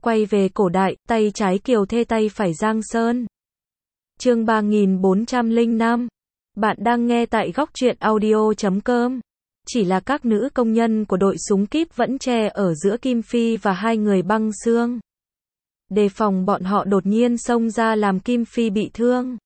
Quay về cổ đại, tay trái Kiều Thê tay phải Giang Sơn. Chương 3405. Bạn đang nghe tại góc truyện audio.com. Chỉ là các nữ công nhân của đội súng kíp vẫn che ở giữa Kim Phi và hai người Băng Xương, đề phòng bọn họ đột nhiên xông ra làm Kim Phi bị thương.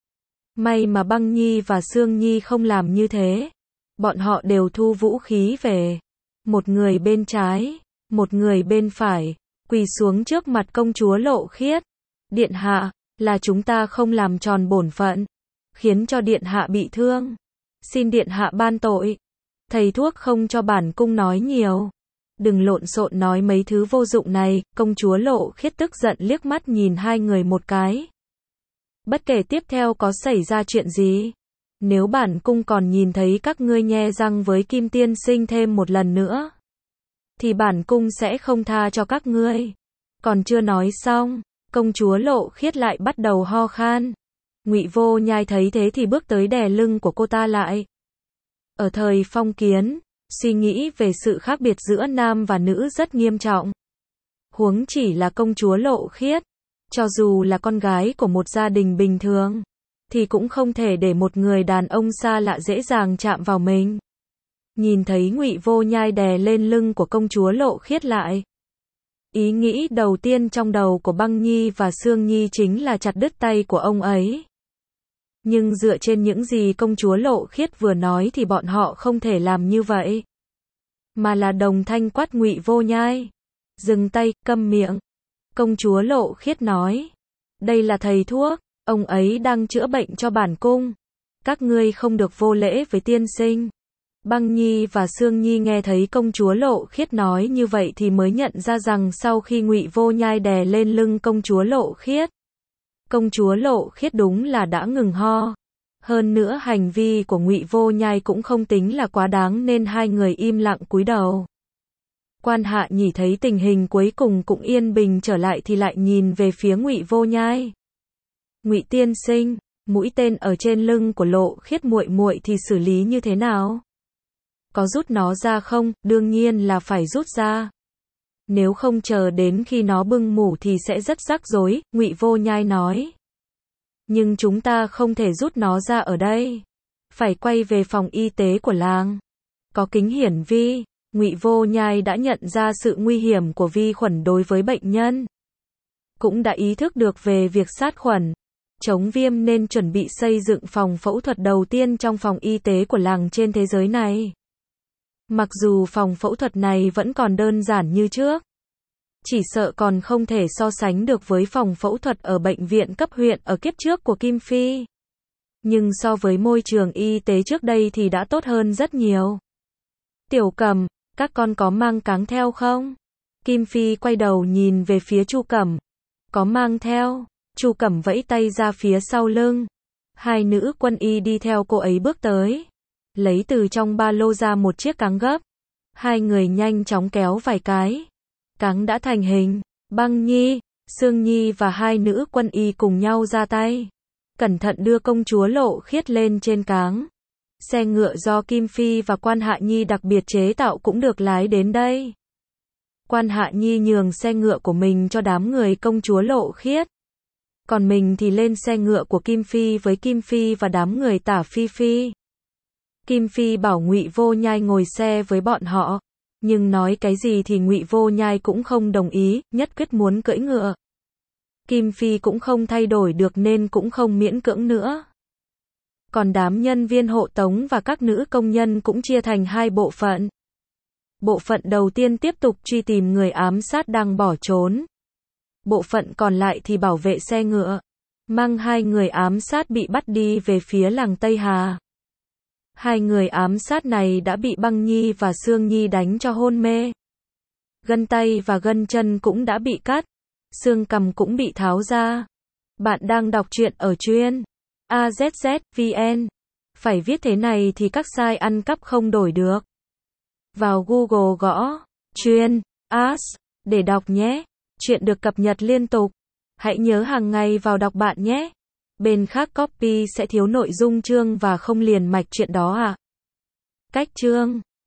May mà Băng Nhi và Sương Nhi không làm như thế. Bọn họ đều thu vũ khí về. Một người bên trái, một người bên phải, quỳ xuống trước mặt công chúa Lộ Khiết. Điện hạ, là chúng ta không làm tròn bổn phận, khiến cho điện hạ bị thương. Xin điện hạ ban tội. Thầy thuốc không cho bản cung nói nhiều. Đừng lộn xộn nói mấy thứ vô dụng này. Công chúa Lộ Khiết tức giận liếc mắt nhìn hai người một cái. Bất kể tiếp theo có xảy ra chuyện gì, nếu bản cung còn nhìn thấy các ngươi nhe răng với Kim tiên sinh thêm một lần nữa, thì bản cung sẽ không tha cho các ngươi. Còn chưa nói xong, công chúa Lộ Khiết lại bắt đầu ho khan. Ngụy Vô Nhai thấy thế thì bước tới đè lưng của cô ta lại. Ở thời phong kiến, suy nghĩ về sự khác biệt giữa nam và nữ rất nghiêm trọng. Huống chỉ là công chúa Lộ Khiết, cho dù là con gái của một gia đình bình thường, thì cũng không thể để một người đàn ông xa lạ dễ dàng chạm vào mình. Nhìn thấy Ngụy Vô Nhai đè lên lưng của công chúa Lộ Khiết lại, ý nghĩ đầu tiên trong đầu của Băng Nhi và Sương Nhi chính là chặt đứt tay của ông ấy. Nhưng dựa trên những gì công chúa Lộ Khiết vừa nói thì bọn họ không thể làm như vậy, mà là đồng thanh quát Ngụy Vô Nhai: "Dừng tay, câm miệng." Công chúa Lộ Khiết nói: "Đây là thầy thuốc, ông ấy đang chữa bệnh cho bản cung. Các ngươi không được vô lễ với tiên sinh." Băng Nhi và Sương Nhi nghe thấy công chúa Lộ Khiết nói như vậy thì mới nhận ra rằng sau khi Ngụy Vô Nhai đè lên lưng công chúa Lộ Khiết, công chúa Lộ Khiết đúng là đã ngừng ho. Hơn nữa hành vi của Ngụy Vô Nhai cũng không tính là quá đáng nên hai người im lặng cúi đầu. Quan Hạ Nhỉ thấy tình hình cuối cùng cũng yên bình trở lại thì lại nhìn về phía Ngụy Vô Nhai. "Ngụy tiên sinh, mũi tên ở trên lưng của Lộ Khiết muội muội thì xử lý như thế nào? Có rút nó ra không?" "Đương nhiên là phải rút ra. Nếu không chờ đến khi nó bưng mủ thì sẽ rất rắc rối." Ngụy Vô Nhai nói. "Nhưng chúng ta không thể rút nó ra ở đây. Phải quay về phòng y tế của làng. Có kính hiển vi." Ngụy Vô Nhai đã nhận ra sự nguy hiểm của vi khuẩn đối với bệnh nhân, cũng đã ý thức được về việc sát khuẩn, chống viêm nên chuẩn bị xây dựng phòng phẫu thuật đầu tiên trong phòng y tế của làng trên thế giới này. Mặc dù phòng phẫu thuật này vẫn còn đơn giản như trước, chỉ sợ còn không thể so sánh được với phòng phẫu thuật ở bệnh viện cấp huyện ở kiếp trước của Kim Phi. Nhưng so với môi trường y tế trước đây thì đã tốt hơn rất nhiều. "Tiểu Cẩm, các con có mang cáng theo không?" Kim Phi quay đầu nhìn về phía Chu Cẩm. "Có mang theo." Chu Cẩm vẫy tay ra phía sau lưng. Hai nữ quân y đi theo cô ấy bước tới, lấy từ trong ba lô ra một chiếc cáng gấp. Hai người nhanh chóng kéo vài cái, cáng đã thành hình. Băng Nhi, Sương Nhi và hai nữ quân y cùng nhau ra tay, cẩn thận đưa công chúa Lộ Khiết lên trên cáng. Xe ngựa do Kim Phi và Quan Hạ Nhi đặc biệt chế tạo cũng được lái đến đây. Quan Hạ Nhi nhường xe ngựa của mình cho đám người công chúa Lộ Khiết, còn mình thì lên xe ngựa của Kim Phi với Kim Phi và đám người Tả Phi Phi. Kim Phi bảo Ngụy Vô Nhai ngồi xe với bọn họ, nhưng nói cái gì thì Ngụy Vô Nhai cũng không đồng ý, nhất quyết muốn cưỡi ngựa. Kim Phi cũng không thay đổi được nên cũng không miễn cưỡng nữa. Còn đám nhân viên hộ tống và các nữ công nhân cũng chia thành hai bộ phận. Bộ phận đầu tiên tiếp tục truy tìm người ám sát đang bỏ trốn. Bộ phận còn lại thì bảo vệ xe ngựa, mang hai người ám sát bị bắt đi về phía làng Tây Hà. Hai người ám sát này đã bị Băng Nhi và Sương Nhi đánh cho hôn mê. Gân tay và gân chân cũng đã bị cắt, xương cằm cũng bị tháo ra. Bạn đang đọc truyện ở truyện AZZ.vn. Phải viết thế này thì các site ăn cắp không đổi được. Vào Google gõ truyện AZ để đọc nhé. Truyện được cập nhật liên tục. Hãy nhớ hàng ngày vào đọc bạn nhé. Bên khác copy sẽ thiếu nội dung chương và không liền mạch chuyện đó ạ. Cách chương